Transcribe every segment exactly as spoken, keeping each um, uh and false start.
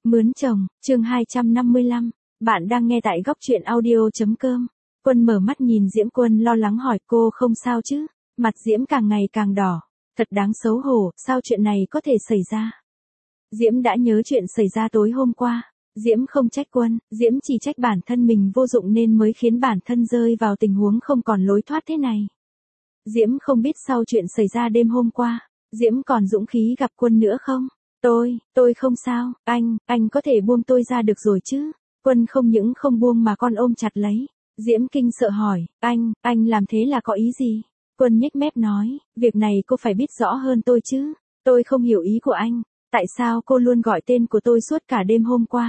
Mướn chồng, chương hai trăm năm mươi lăm. Bạn đang nghe tại góc truyện audio.com. Quân mở mắt nhìn Diễm. Quân lo lắng hỏi cô không sao chứ? Mặt Diễm càng ngày càng đỏ. Thật đáng xấu hổ, sao chuyện này có thể xảy ra? Diễm đã nhớ chuyện xảy ra tối hôm qua. Diễm không trách Quân, Diễm chỉ trách bản thân mình vô dụng nên mới khiến bản thân rơi vào tình huống không còn lối thoát thế này. Diễm không biết sau chuyện xảy ra đêm hôm qua, Diễm còn dũng khí gặp Quân nữa không? Tôi, tôi không sao, anh, anh có thể buông tôi ra được rồi chứ? Quân không những không buông mà còn ôm chặt lấy. Diễm kinh sợ hỏi, anh, anh làm thế là có ý gì? Quân nhếch mép nói, việc này cô phải biết rõ hơn tôi chứ. Tôi không hiểu ý của anh, tại sao cô luôn gọi tên của tôi suốt cả đêm hôm qua?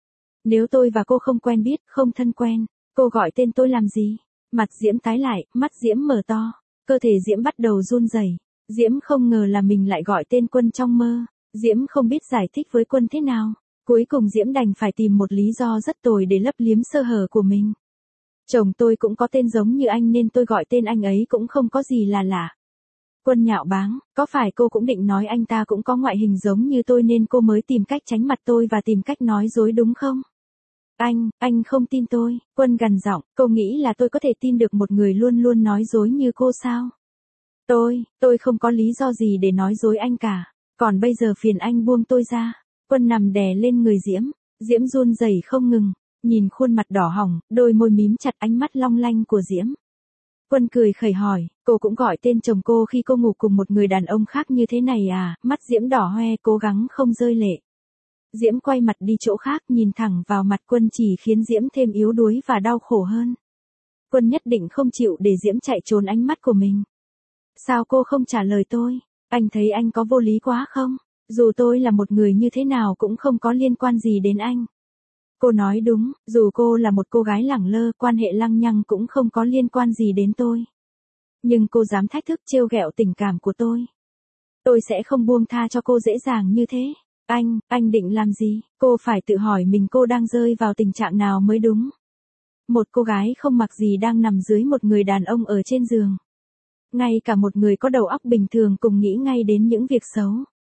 Nếu tôi và cô không quen biết, không thân quen, cô gọi tên tôi làm gì? Mặt Diễm tái lại, mắt Diễm mở to, cơ thể Diễm bắt đầu run rẩy. Diễm không ngờ là mình lại gọi tên Quân trong mơ. Diễm không biết giải thích với Quân thế nào. Cuối cùng Diễm đành phải tìm một lý do rất tồi để lấp liếm sơ hở của mình. Chồng tôi cũng có tên giống như anh nên tôi gọi tên anh ấy cũng không có gì là lạ. Quân nhạo báng, có phải cô cũng định nói anh ta cũng có ngoại hình giống như tôi nên cô mới tìm cách tránh mặt tôi và tìm cách nói dối đúng không? Anh, anh không tin tôi. Quân gằn giọng, cô nghĩ là tôi có thể tin được một người luôn luôn nói dối như cô sao? Tôi, tôi không có lý do gì để nói dối anh cả. Còn bây giờ phiền anh buông tôi ra. Quân nằm đè lên người Diễm. Diễm run rẩy không ngừng. Nhìn khuôn mặt đỏ hồng, đôi môi mím chặt, ánh mắt long lanh của Diễm. Quân cười khẩy hỏi, cô cũng gọi tên chồng cô khi cô ngủ cùng một người đàn ông khác như thế này à? Mắt Diễm đỏ hoe cố gắng không rơi lệ. Diễm quay mặt đi chỗ khác nhìn thẳng vào mặt Quân chỉ khiến Diễm thêm yếu đuối và đau khổ hơn. Quân nhất định không chịu để Diễm chạy trốn ánh mắt của mình. Sao cô không trả lời tôi? Anh thấy anh có vô lý quá không? Dù tôi là một người như thế nào cũng không có liên quan gì đến anh. Cô nói đúng, dù cô là một cô gái lẳng lơ, quan hệ lăng nhăng cũng không có liên quan gì đến tôi. Nhưng cô dám thách thức trêu ghẹo tình cảm của tôi. Tôi sẽ không buông tha cho cô dễ dàng như thế. Anh, anh định làm gì? Cô phải tự hỏi mình cô đang rơi vào tình trạng nào mới đúng. Một cô gái không mặc gì đang nằm dưới một người đàn ông ở trên giường. Ngay cả một người có đầu óc bình thường cùng nghĩ ngay đến những việc xấu.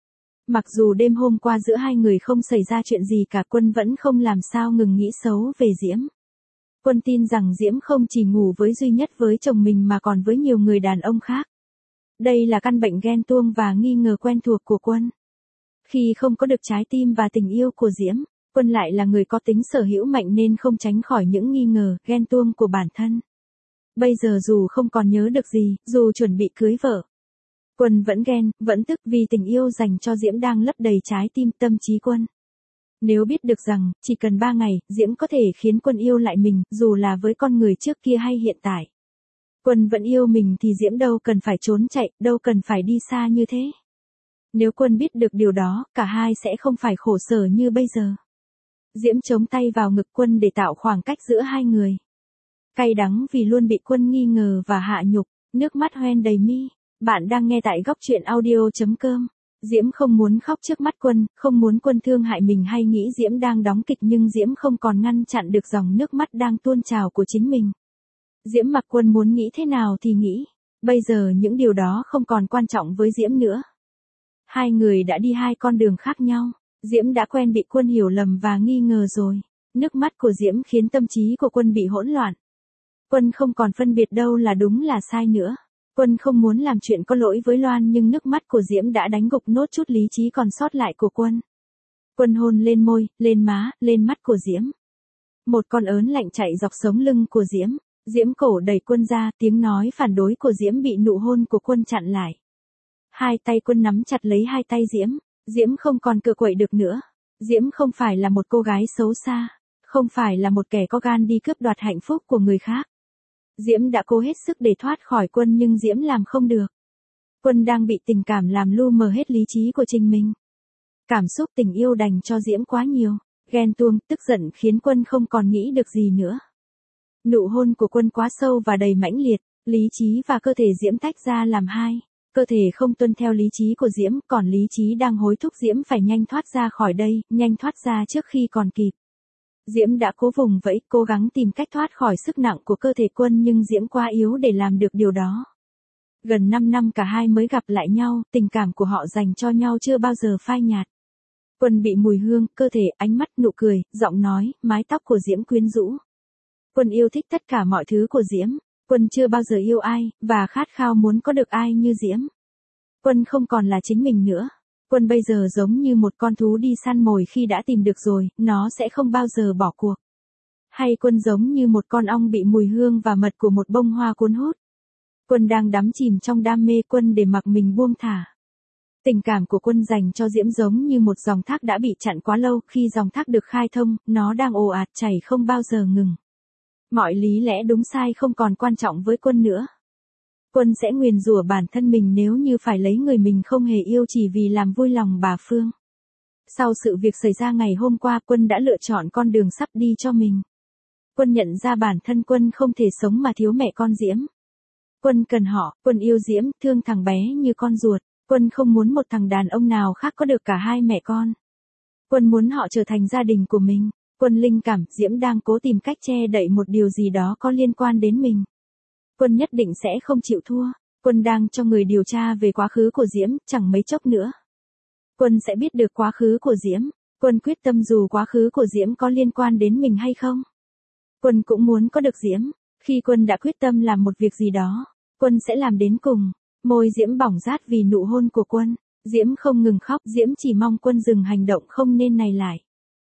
Mặc dù đêm hôm qua giữa hai người không xảy ra chuyện gì cả, Quân vẫn không làm sao ngừng nghĩ xấu về Diễm. Quân tin rằng Diễm không chỉ ngủ với duy nhất với chồng mình mà còn với nhiều người đàn ông khác. Đây là căn bệnh ghen tuông và nghi ngờ quen thuộc của Quân. Khi không có được trái tim và tình yêu của Diễm, Quân lại là người có tính sở hữu mạnh nên không tránh khỏi những nghi ngờ, ghen tuông của bản thân. Bây giờ dù không còn nhớ được gì, dù chuẩn bị cưới vợ, Quân vẫn ghen, vẫn tức vì tình yêu dành cho Diễm đang lấp đầy trái tim tâm trí Quân. Nếu biết được rằng, chỉ cần ba ngày, Diễm có thể khiến Quân yêu lại mình, dù là với con người trước kia hay hiện tại. Quân vẫn yêu mình thì Diễm đâu cần phải trốn chạy, đâu cần phải đi xa như thế. Nếu Quân biết được điều đó, cả hai sẽ không phải khổ sở như bây giờ. Diễm chống tay vào ngực Quân để tạo khoảng cách giữa hai người. Cay đắng vì luôn bị Quân nghi ngờ và hạ nhục, nước mắt hoen đầy mi. Bạn đang nghe tại góc truyện audio.com. Diễm không muốn khóc trước mắt Quân, không muốn Quân thương hại mình hay nghĩ Diễm đang đóng kịch, nhưng Diễm không còn ngăn chặn được dòng nước mắt đang tuôn trào của chính mình. Diễm mặc Quân muốn nghĩ thế nào thì nghĩ. Bây giờ những điều đó không còn quan trọng với Diễm nữa. Hai người đã đi hai con đường khác nhau. Diễm đã quen bị Quân hiểu lầm và nghi ngờ rồi. Nước mắt của Diễm khiến tâm trí của Quân bị hỗn loạn. Quân không còn phân biệt đâu là đúng là sai nữa. Quân không muốn làm chuyện có lỗi với Loan nhưng nước mắt của Diễm đã đánh gục nốt chút lý trí còn sót lại của Quân. Quân hôn lên môi, lên má, lên mắt của Diễm. Một con ớn lạnh chạy dọc sống lưng của Diễm. Diễm cổ đẩy Quân ra, tiếng nói phản đối của Diễm bị nụ hôn của Quân chặn lại. Hai tay Quân nắm chặt lấy hai tay Diễm. Diễm không còn cựa quậy được nữa. Diễm không phải là một cô gái xấu xa. Không phải là một kẻ có gan đi cướp đoạt hạnh phúc của người khác. Diễm đã cố hết sức để thoát khỏi Quân nhưng Diễm làm không được. Quân đang bị tình cảm làm lu mờ hết lý trí của chính mình. Cảm xúc tình yêu dành cho Diễm quá nhiều. Ghen tuông, tức giận khiến Quân không còn nghĩ được gì nữa. Nụ hôn của Quân quá sâu và đầy mãnh liệt. Lý trí và cơ thể Diễm tách ra làm hai. Cơ thể không tuân theo lý trí của Diễm, còn lý trí đang hối thúc Diễm phải nhanh thoát ra khỏi đây, nhanh thoát ra trước khi còn kịp. Diễm đã cố vùng vẫy, cố gắng tìm cách thoát khỏi sức nặng của cơ thể Quân nhưng Diễm quá yếu để làm được điều đó. Gần năm năm cả hai mới gặp lại nhau, tình cảm của họ dành cho nhau chưa bao giờ phai nhạt. Quân bị mùi hương, cơ thể, ánh mắt, nụ cười, giọng nói, mái tóc của Diễm quyến rũ. Quân yêu thích tất cả mọi thứ của Diễm. Quân chưa bao giờ yêu ai, và khát khao muốn có được ai như Diễm. Quân không còn là chính mình nữa. Quân bây giờ giống như một con thú đi săn mồi, khi đã tìm được rồi, nó sẽ không bao giờ bỏ cuộc. Hay Quân giống như một con ong bị mùi hương và mật của một bông hoa cuốn hút. Quân đang đắm chìm trong đam mê, Quân để mặc mình buông thả. Tình cảm của Quân dành cho Diễm giống như một dòng thác đã bị chặn quá lâu, khi dòng thác được khai thông, nó đang ồ ạt chảy không bao giờ ngừng. Mọi lý lẽ đúng sai không còn quan trọng với Quân nữa. Quân sẽ nguyền rủa bản thân mình nếu như phải lấy người mình không hề yêu chỉ vì làm vui lòng bà Phương. Sau sự việc xảy ra ngày hôm qua, Quân đã lựa chọn con đường sắp đi cho mình. Quân nhận ra bản thân Quân không thể sống mà thiếu mẹ con Diễm. Quân cần họ, Quân yêu Diễm, thương thằng bé như con ruột. Quân không muốn một thằng đàn ông nào khác có được cả hai mẹ con. Quân muốn họ trở thành gia đình của mình. Quân linh cảm, Diễm đang cố tìm cách che đậy một điều gì đó có liên quan đến mình. Quân nhất định sẽ không chịu thua. Quân đang cho người điều tra về quá khứ của Diễm, chẳng mấy chốc nữa. Quân sẽ biết được quá khứ của Diễm. Quân quyết tâm dù quá khứ của Diễm có liên quan đến mình hay không. Quân cũng muốn có được Diễm. Khi Quân đã quyết tâm làm một việc gì đó, Quân sẽ làm đến cùng. Môi Diễm bỏng rát vì nụ hôn của Quân. Diễm không ngừng khóc, Diễm chỉ mong Quân dừng hành động không nên này lại.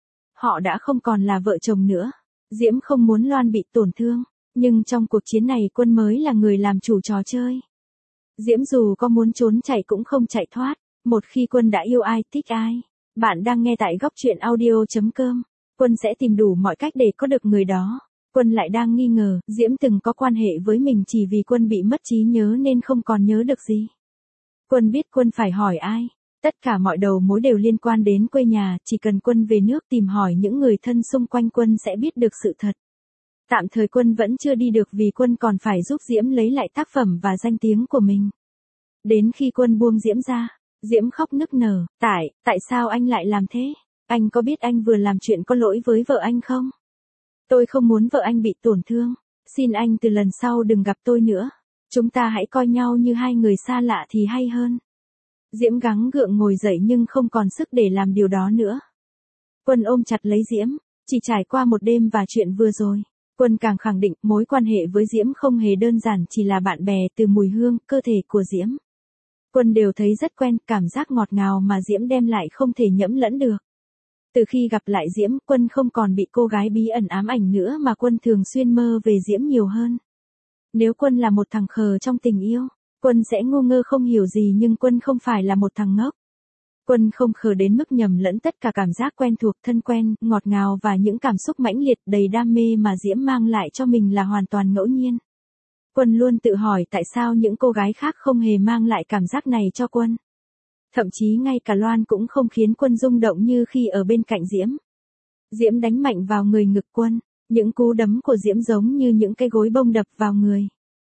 Họ đã không còn là vợ chồng nữa. Diễm không muốn Loan bị tổn thương. Nhưng trong cuộc chiến này Quân mới là người làm chủ trò chơi. Diễm dù có muốn trốn chạy cũng không chạy thoát. Một khi Quân đã yêu ai, thích ai. Bạn đang nghe tại góc truyện audio chấm com. Quân sẽ tìm đủ mọi cách để có được người đó. Quân lại đang nghi ngờ, Diễm từng có quan hệ với mình chỉ vì Quân bị mất trí nhớ nên không còn nhớ được gì. Quân biết Quân phải hỏi ai. Tất cả mọi đầu mối đều liên quan đến quê nhà, chỉ cần Quân về nước tìm hỏi những người thân xung quanh Quân sẽ biết được sự thật. Tạm thời Quân vẫn chưa đi được vì Quân còn phải giúp Diễm lấy lại tác phẩm và danh tiếng của mình. Đến khi Quân buông Diễm ra, Diễm khóc nức nở, tại, tại sao anh lại làm thế? Anh có biết anh vừa làm chuyện có lỗi với vợ anh không? Tôi không muốn vợ anh bị tổn thương. Xin anh từ lần sau đừng gặp tôi nữa. Chúng ta hãy coi nhau như hai người xa lạ thì hay hơn. Diễm gắng gượng ngồi dậy nhưng không còn sức để làm điều đó nữa. Quân ôm chặt lấy Diễm. Chỉ trải qua một đêm và chuyện vừa rồi, Quân càng khẳng định mối quan hệ với Diễm không hề đơn giản chỉ là bạn bè. Từ mùi hương, cơ thể của Diễm, Quân đều thấy rất quen, cảm giác ngọt ngào mà Diễm đem lại không thể nhẫm lẫn được. Từ khi gặp lại Diễm, Quân không còn bị cô gái bí ẩn ám ảnh nữa mà Quân thường xuyên mơ về Diễm nhiều hơn. Nếu Quân là một thằng khờ trong tình yêu, Quân sẽ ngu ngơ không hiểu gì, nhưng Quân không phải là một thằng ngốc. Quân không khờ đến mức nhầm lẫn tất cả cảm giác quen thuộc, thân quen, ngọt ngào và những cảm xúc mãnh liệt đầy đam mê mà Diễm mang lại cho mình là hoàn toàn ngẫu nhiên. Quân luôn tự hỏi tại sao những cô gái khác không hề mang lại cảm giác này cho Quân. Thậm chí ngay cả Loan cũng không khiến Quân rung động như khi ở bên cạnh Diễm. Diễm đánh mạnh vào người ngực Quân, những cú đấm của Diễm giống như những cái gối bông đập vào người.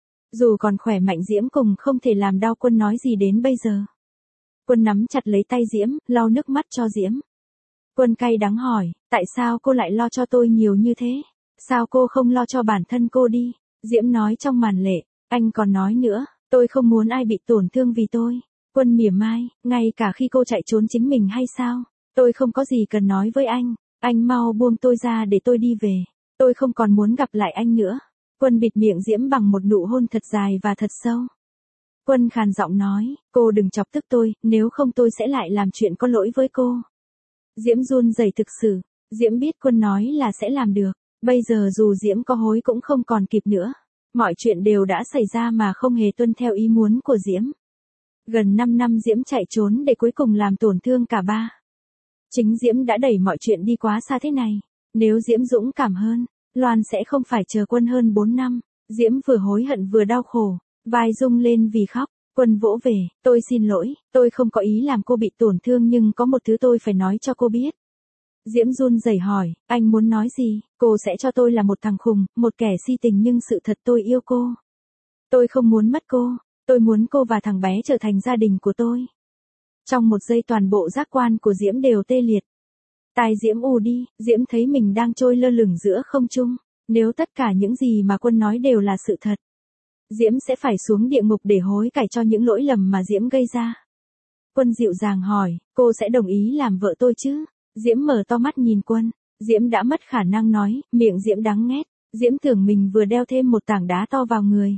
Dù còn khỏe mạnh Diễm cùng không thể làm đau Quân nói gì đến bây giờ. Quân nắm chặt lấy tay Diễm, lau nước mắt cho Diễm. Quân cay đắng hỏi, tại sao cô lại lo cho tôi nhiều như thế? Sao cô không lo cho bản thân cô đi? Diễm nói trong màn lệ, anh còn nói nữa, tôi không muốn ai bị tổn thương vì tôi. Quân mỉa mai, ngay cả khi cô chạy trốn chính mình hay sao? Tôi không có gì cần nói với anh, anh mau buông tôi ra để tôi đi về. Tôi không còn muốn gặp lại anh nữa. Quân bịt miệng Diễm bằng một nụ hôn thật dài và thật sâu. Quân khàn giọng nói, cô đừng chọc tức tôi, nếu không tôi sẽ lại làm chuyện có lỗi với cô. Diễm run rẩy thực sự, Diễm biết Quân nói là sẽ làm được, bây giờ dù Diễm có hối cũng không còn kịp nữa. Mọi chuyện đều đã xảy ra mà không hề tuân theo ý muốn của Diễm. Gần năm năm Diễm chạy trốn để cuối cùng làm tổn thương cả ba. Chính Diễm đã đẩy mọi chuyện đi quá xa thế này. Nếu Diễm dũng cảm hơn, Loan sẽ không phải chờ Quân hơn bốn năm. Diễm vừa hối hận vừa đau khổ, vai rung lên vì khóc. Quân vỗ về, tôi xin lỗi, tôi không có ý làm cô bị tổn thương nhưng có một thứ tôi phải nói cho cô biết. Diễm run rẩy hỏi, anh muốn nói gì? Cô sẽ cho tôi là một thằng khùng, một kẻ si tình nhưng sự thật tôi yêu cô. Tôi không muốn mất cô, tôi muốn cô và thằng bé trở thành gia đình của tôi. Trong một giây toàn bộ giác quan của Diễm đều tê liệt. Tai Diễm ù đi, Diễm thấy mình đang trôi lơ lửng giữa không trung. Nếu tất cả những gì mà Quân nói đều là sự thật, Diễm sẽ phải xuống địa ngục để hối cải cho những lỗi lầm mà Diễm gây ra. Quân dịu dàng hỏi, cô sẽ đồng ý làm vợ tôi chứ? Diễm mở to mắt nhìn Quân. Diễm đã mất khả năng nói, miệng Diễm đắng nghét. Diễm tưởng mình vừa đeo thêm một tảng đá to vào người.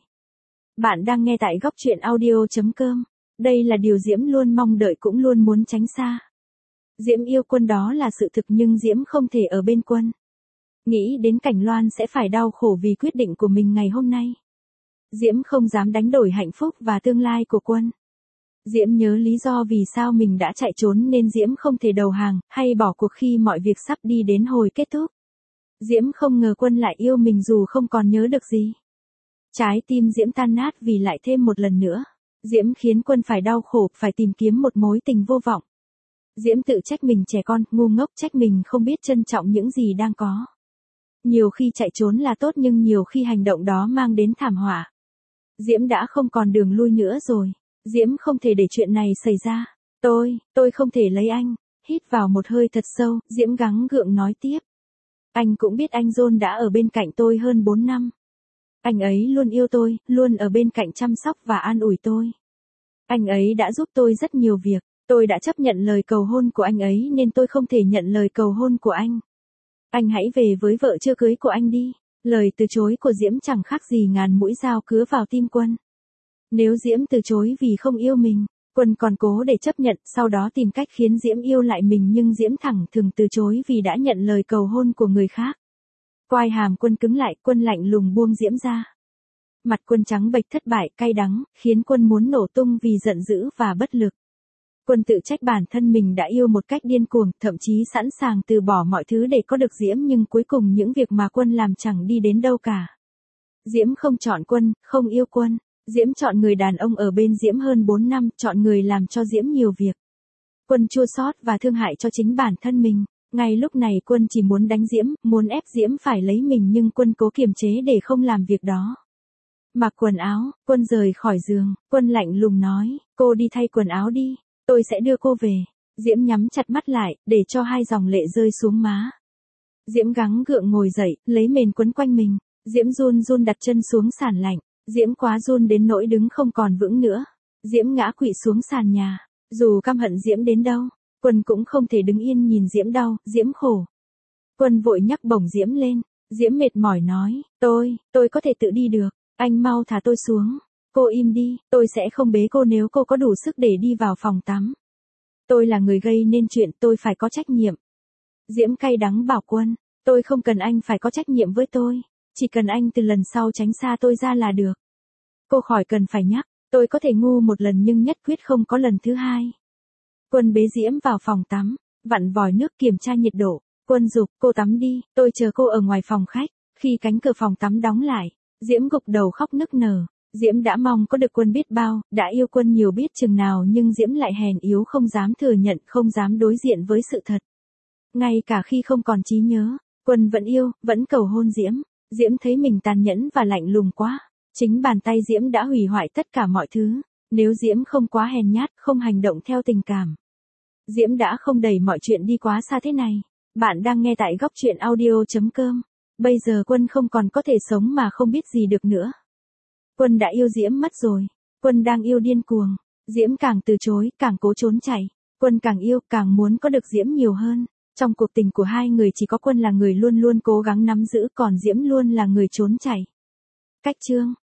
Bạn đang nghe tại góc truyện audio.com. Đây là điều Diễm luôn mong đợi cũng luôn muốn tránh xa. Diễm yêu Quân đó là sự thực nhưng Diễm không thể ở bên Quân. Nghĩ đến cảnh Loan sẽ phải đau khổ vì quyết định của mình ngày hôm nay. Diễm không dám đánh đổi hạnh phúc và tương lai của Quân. Diễm nhớ lý do vì sao mình đã chạy trốn nên Diễm không thể đầu hàng, hay bỏ cuộc khi mọi việc sắp đi đến hồi kết thúc. Diễm không ngờ Quân lại yêu mình dù không còn nhớ được gì. Trái tim Diễm tan nát vì lại thêm một lần nữa. Diễm khiến Quân phải đau khổ, phải tìm kiếm một mối tình vô vọng. Diễm tự trách mình trẻ con, ngu ngốc, trách mình không biết trân trọng những gì đang có. Nhiều khi chạy trốn là tốt nhưng nhiều khi hành động đó mang đến thảm họa. Diễm đã không còn đường lui nữa rồi. Diễm không thể để chuyện này xảy ra. Tôi, tôi không thể lấy anh. Hít vào một hơi thật sâu, Diễm gắng gượng nói tiếp. Anh cũng biết anh John đã ở bên cạnh tôi hơn bốn năm. Anh ấy luôn yêu tôi, luôn ở bên cạnh chăm sóc và an ủi tôi. Anh ấy đã giúp tôi rất nhiều việc. Tôi đã chấp nhận lời cầu hôn của anh ấy nên tôi không thể nhận lời cầu hôn của anh. Anh hãy về với vợ chưa cưới của anh đi. Lời từ chối của Diễm chẳng khác gì ngàn mũi dao cứa vào tim Quân. Nếu Diễm từ chối vì không yêu mình, Quân còn cố để chấp nhận, sau đó tìm cách khiến Diễm yêu lại mình nhưng Diễm thẳng thừng từ chối vì đã nhận lời cầu hôn của người khác. Quai hàm Quân cứng lại, Quân lạnh lùng buông Diễm ra. Mặt Quân trắng bệch thất bại, cay đắng, khiến Quân muốn nổ tung vì giận dữ và bất lực. Quân tự trách bản thân mình đã yêu một cách điên cuồng, thậm chí sẵn sàng từ bỏ mọi thứ để có được Diễm nhưng cuối cùng những việc mà Quân làm chẳng đi đến đâu cả. Diễm không chọn Quân, không yêu Quân. Diễm chọn người đàn ông ở bên Diễm hơn bốn năm, chọn người làm cho Diễm nhiều việc. Quân chua xót và thương hại cho chính bản thân mình. Ngay lúc này Quân chỉ muốn đánh Diễm, muốn ép Diễm phải lấy mình nhưng Quân cố kiềm chế để không làm việc đó. Mặc quần áo, Quân rời khỏi giường, Quân lạnh lùng nói, cô đi thay quần áo đi, tôi sẽ đưa cô về. Diễm nhắm chặt mắt lại, để cho hai dòng lệ rơi xuống má. Diễm gắng gượng ngồi dậy, lấy mền quấn quanh mình. Diễm run run đặt chân xuống sàn lạnh. Diễm quá run đến nỗi đứng không còn vững nữa. Diễm ngã quỵ xuống sàn nhà. Dù căm hận Diễm đến đâu, Quân cũng không thể đứng yên nhìn Diễm đau, Diễm khổ. Quân vội nhắc bổng Diễm lên. Diễm mệt mỏi nói, tôi, tôi có thể tự đi được, anh mau thả tôi xuống. Cô im đi, tôi sẽ không bế cô nếu cô có đủ sức để đi vào phòng tắm. Tôi là người gây nên chuyện, tôi phải có trách nhiệm. Diễm cay đắng bảo Quân, tôi không cần anh phải có trách nhiệm với tôi. Chỉ cần anh từ lần sau tránh xa tôi ra là được. Cô khỏi cần phải nhắc, tôi có thể ngu một lần nhưng nhất quyết không có lần thứ hai. Quân bế Diễm vào phòng tắm, vặn vòi nước kiểm tra nhiệt độ. Quân giục, cô tắm đi, tôi chờ cô ở ngoài phòng khách. Khi cánh cửa phòng tắm đóng lại, Diễm gục đầu khóc nức nở. Diễm đã mong có được Quân biết bao, đã yêu Quân nhiều biết chừng nào nhưng Diễm lại hèn yếu không dám thừa nhận, không dám đối diện với sự thật. Ngay cả khi không còn trí nhớ, Quân vẫn yêu, vẫn cầu hôn Diễm. Diễm thấy mình tàn nhẫn và lạnh lùng quá. Chính bàn tay Diễm đã hủy hoại tất cả mọi thứ. Nếu Diễm không quá hèn nhát, không hành động theo tình cảm, Diễm đã không đẩy mọi chuyện đi quá xa thế này. Bạn đang nghe tại góc truyện audio.com. Bây giờ Quân không còn có thể sống mà không biết gì được nữa. Quân đã yêu Diễm mất rồi. Quân đang yêu điên cuồng. Diễm càng từ chối, càng cố trốn chạy. Quân càng yêu, càng muốn có được Diễm nhiều hơn. Trong cuộc tình của hai người chỉ có Quân là người luôn luôn cố gắng nắm giữ, còn Diễm luôn là người trốn chạy. Cách chương